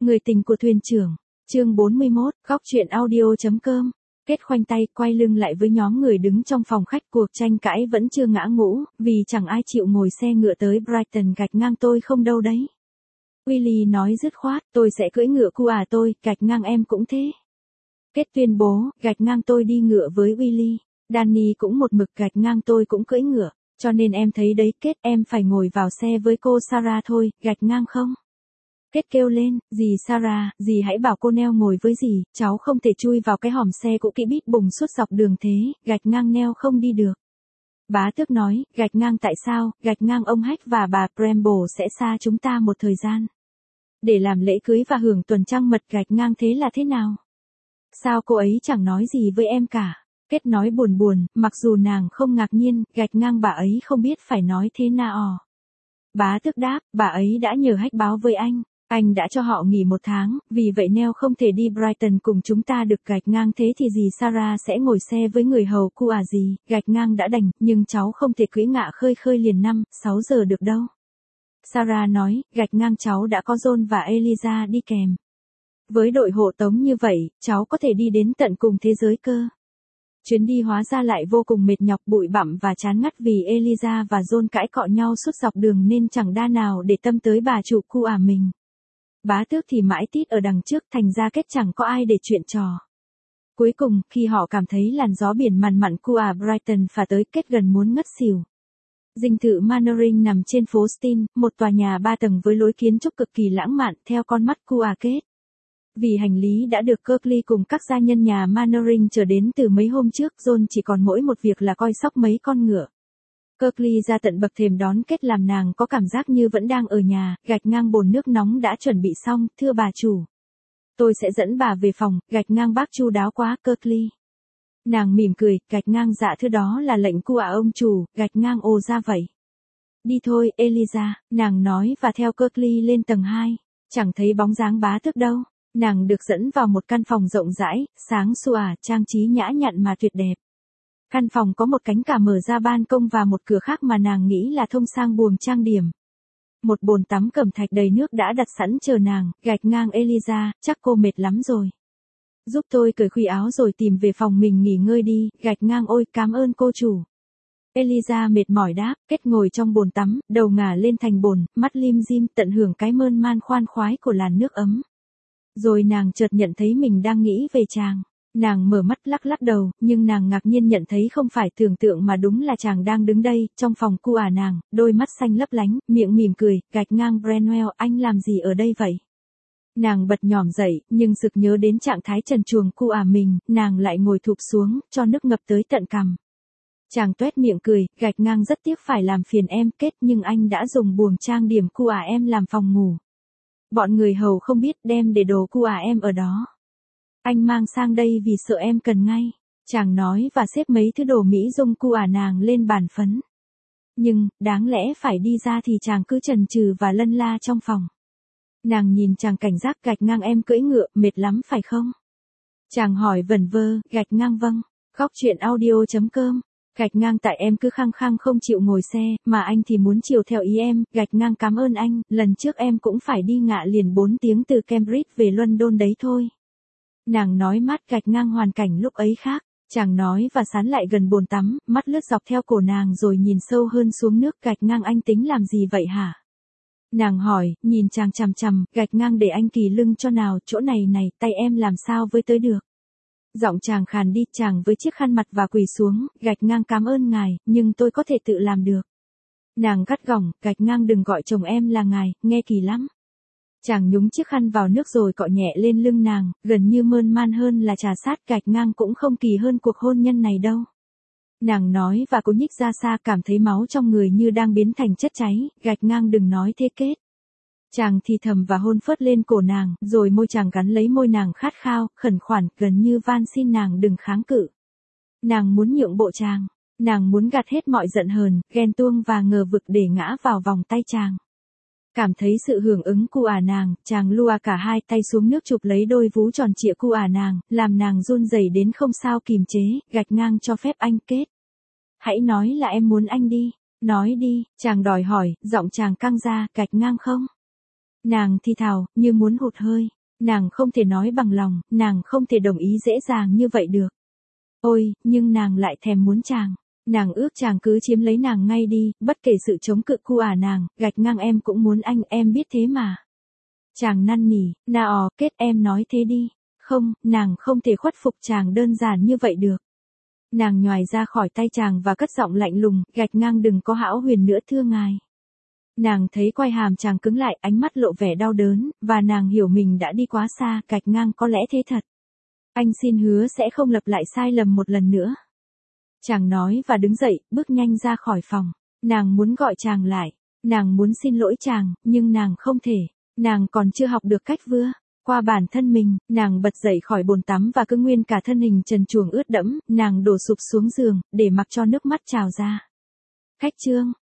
Người tình của thuyền trưởng. Chương 41, góc truyện audio.com. Kết khoanh tay, quay lưng lại với nhóm người đứng trong phòng khách, cuộc tranh cãi vẫn chưa ngã ngũ, vì chẳng ai chịu ngồi xe ngựa tới Brighton gạch ngang tôi không đâu đấy. Willy nói dứt khoát, tôi sẽ cưỡi ngựa cu à tôi, gạch ngang em cũng thế. Kết tuyên bố, gạch ngang tôi đi ngựa với Willy. Danny cũng một mực gạch ngang tôi cũng cưỡi ngựa, cho nên em thấy đấy Kết, em phải ngồi vào xe với cô Sarah thôi, gạch ngang không? Kết kêu lên, dì Sarah, dì hãy bảo cô Neo ngồi với dì, cháu không thể chui vào cái hòm xe cũ kỹ bít bùng suốt dọc đường thế, gạch ngang Neo không đi được. Bá tước nói, gạch ngang tại sao, gạch ngang ông Hách và bà Bramble sẽ xa chúng ta một thời gian. Để làm lễ cưới và hưởng tuần trăng mật, gạch ngang thế là thế nào? Sao cô ấy chẳng nói gì với em cả? Kết nói buồn buồn, mặc dù nàng không ngạc nhiên, gạch ngang bà ấy không biết phải nói thế nào. Bá tước đáp, bà ấy đã nhờ Hách báo với anh đã cho họ nghỉ 1 tháng, vì vậy Neo không thể đi Brighton cùng chúng ta được, gạch ngang thế thì dì Sarah sẽ ngồi xe với người hầu cu à dì, gạch ngang đã đành, nhưng cháu không thể cưỡi ngựa khơi liền 5-6 giờ được đâu. Sarah nói, gạch ngang cháu đã có John và Eliza đi kèm. Với đội hộ tống như vậy, cháu có thể đi đến tận cùng thế giới cơ. Chuyến đi hóa ra lại vô cùng mệt nhọc, bụi bặm và chán ngắt vì Eliza và John cãi cọ nhau suốt dọc đường nên chẳng đa nào để tâm tới bà chủ cu à mình. Bá tước thì mãi tít ở đằng trước, thành ra Kết chẳng có ai để chuyện trò. Cuối cùng, khi họ cảm thấy làn gió biển mằn mặn cu à Brighton phả tới, Kết gần muốn ngất xỉu. Dinh thự Mannering nằm trên phố Steen, một tòa nhà 3 tầng với lối kiến trúc cực kỳ lãng mạn, theo con mắt cu à Kết. Vì hành lý đã được Kirkley cùng các gia nhân nhà Mannering chờ đến từ mấy hôm trước, John chỉ còn mỗi một việc là coi sóc mấy con ngựa. Kirkley ra tận bậc thềm đón Kết làm nàng có cảm giác như vẫn đang ở nhà, gạch ngang bồn nước nóng đã chuẩn bị xong, thưa bà chủ. Tôi sẽ dẫn bà về phòng, gạch ngang bác chu đáo quá, Kirkley. Nàng mỉm cười, gạch ngang dạ thưa đó là lệnh cu à ông chủ, gạch ngang ồ ra vậy. Đi thôi, Eliza, nàng nói và theo Kirkley lên tầng 2, chẳng thấy bóng dáng bá tước đâu. Nàng được dẫn vào một căn phòng rộng rãi, sáng sủa, trang trí nhã nhặn mà tuyệt đẹp. Căn phòng có một cánh cả mở ra ban công và một cửa khác mà nàng nghĩ là thông sang buồng trang điểm. Một bồn tắm cẩm thạch đầy nước đã đặt sẵn chờ nàng, gạch ngang Eliza, chắc cô mệt lắm rồi. Giúp tôi cởi khuy áo rồi tìm về phòng mình nghỉ ngơi đi, gạch ngang ôi cảm ơn cô chủ. Eliza mệt mỏi đáp, Kết ngồi trong bồn tắm, đầu ngả lên thành bồn, mắt lim dim tận hưởng cái mơn man khoan khoái của làn nước ấm. Rồi nàng chợt nhận thấy mình đang nghĩ về chàng. Nàng mở mắt lắc đầu, nhưng nàng ngạc nhiên nhận thấy không phải tưởng tượng mà đúng là chàng đang đứng đây, trong phòng cu à nàng, đôi mắt xanh lấp lánh, miệng mỉm cười, gạch ngang Branwell, anh làm gì ở đây vậy? Nàng bật nhòm dậy, nhưng sực nhớ đến trạng thái trần truồng cu à mình, nàng lại ngồi thụp xuống, cho nước ngập tới tận cằm. Chàng tuét miệng cười, gạch ngang rất tiếc phải làm phiền em Kết, nhưng anh đã dùng buồng trang điểm cu à em làm phòng ngủ. Bọn người hầu không biết đem để đồ cu à em ở đó. Anh mang sang đây vì sợ em cần ngay. Chàng nói và xếp mấy thứ đồ mỹ dung cu à nàng lên bàn phấn. Nhưng, đáng lẽ phải đi ra thì chàng cứ chần chừ và lân la trong phòng. Nàng nhìn chàng cảnh giác, gạch ngang em cưỡi ngựa, mệt lắm phải không? Chàng hỏi vẩn vơ, gạch ngang vâng. Góc truyện audio.com. Gạch ngang tại em cứ khăng khăng không chịu ngồi xe, mà anh thì muốn chiều theo ý em, gạch ngang cảm ơn anh, lần trước em cũng phải đi ngựa liền 4 tiếng từ Cambridge về London đấy thôi. Nàng nói mát, gạch ngang hoàn cảnh lúc ấy khác, chàng nói và sán lại gần bồn tắm, mắt lướt dọc theo cổ nàng rồi nhìn sâu hơn xuống nước, gạch ngang anh tính làm gì vậy hả? Nàng hỏi, nhìn chàng chằm chằm, gạch ngang để anh kỳ lưng cho nào, chỗ này tay em làm sao với tới được? Giọng chàng khàn đi, chàng với chiếc khăn mặt và quỳ xuống, gạch ngang cảm ơn ngài, nhưng tôi có thể tự làm được. Nàng gắt gỏng, gạch ngang đừng gọi chồng em là ngài, nghe kỳ lắm. Chàng nhúng chiếc khăn vào nước rồi cọ nhẹ lên lưng nàng, gần như mơn man hơn là trà sát, gạch ngang cũng không kỳ hơn cuộc hôn nhân này đâu. Nàng nói và cố nhích ra xa, cảm thấy máu trong người như đang biến thành chất cháy, gạch ngang đừng nói thế Kết. Chàng thì thầm và hôn phớt lên cổ nàng, rồi môi chàng gắn lấy môi nàng khát khao, khẩn khoản, gần như van xin nàng đừng kháng cự. Nàng muốn nhượng bộ chàng, nàng muốn gạt hết mọi giận hờn, ghen tuông và ngờ vực để ngã vào vòng tay chàng. Cảm thấy sự hưởng ứng cu à nàng, chàng lua cả hai tay xuống nước chụp lấy đôi vú tròn trịa cu à nàng, làm nàng run rẩy đến không sao kìm chế, gạch ngang cho phép anh Kết. Hãy nói là em muốn anh đi, nói đi, chàng đòi hỏi, giọng chàng căng ra, gạch ngang không. Nàng thì thào, như muốn hụt hơi. Nàng không thể nói bằng lòng, nàng không thể đồng ý dễ dàng như vậy được. Ôi, nhưng nàng lại thèm muốn chàng. Nàng ước chàng cứ chiếm lấy nàng ngay đi, bất kể sự chống cự cu nàng, gạch ngang em cũng muốn anh, em biết thế mà. Chàng năn nỉ, kết em nói thế đi. Không, nàng không thể khuất phục chàng đơn giản như vậy được. Nàng nhoài ra khỏi tay chàng và cất giọng lạnh lùng, gạch ngang đừng có hão huyền nữa thưa ngài. Nàng thấy quai hàm chàng cứng lại, ánh mắt lộ vẻ đau đớn, và nàng hiểu mình đã đi quá xa, gạch ngang có lẽ thế thật. Anh xin hứa sẽ không lặp lại sai lầm một lần nữa. Chàng nói và đứng dậy, bước nhanh ra khỏi phòng. Nàng muốn gọi chàng lại. Nàng muốn xin lỗi chàng, nhưng nàng không thể. Nàng còn chưa học được cách vưa qua bản thân mình. Nàng bật dậy khỏi bồn tắm và cứ nguyên cả thân hình trần truồng ướt đẫm, nàng đổ sụp xuống giường, để mặc cho nước mắt trào ra. Khách trương.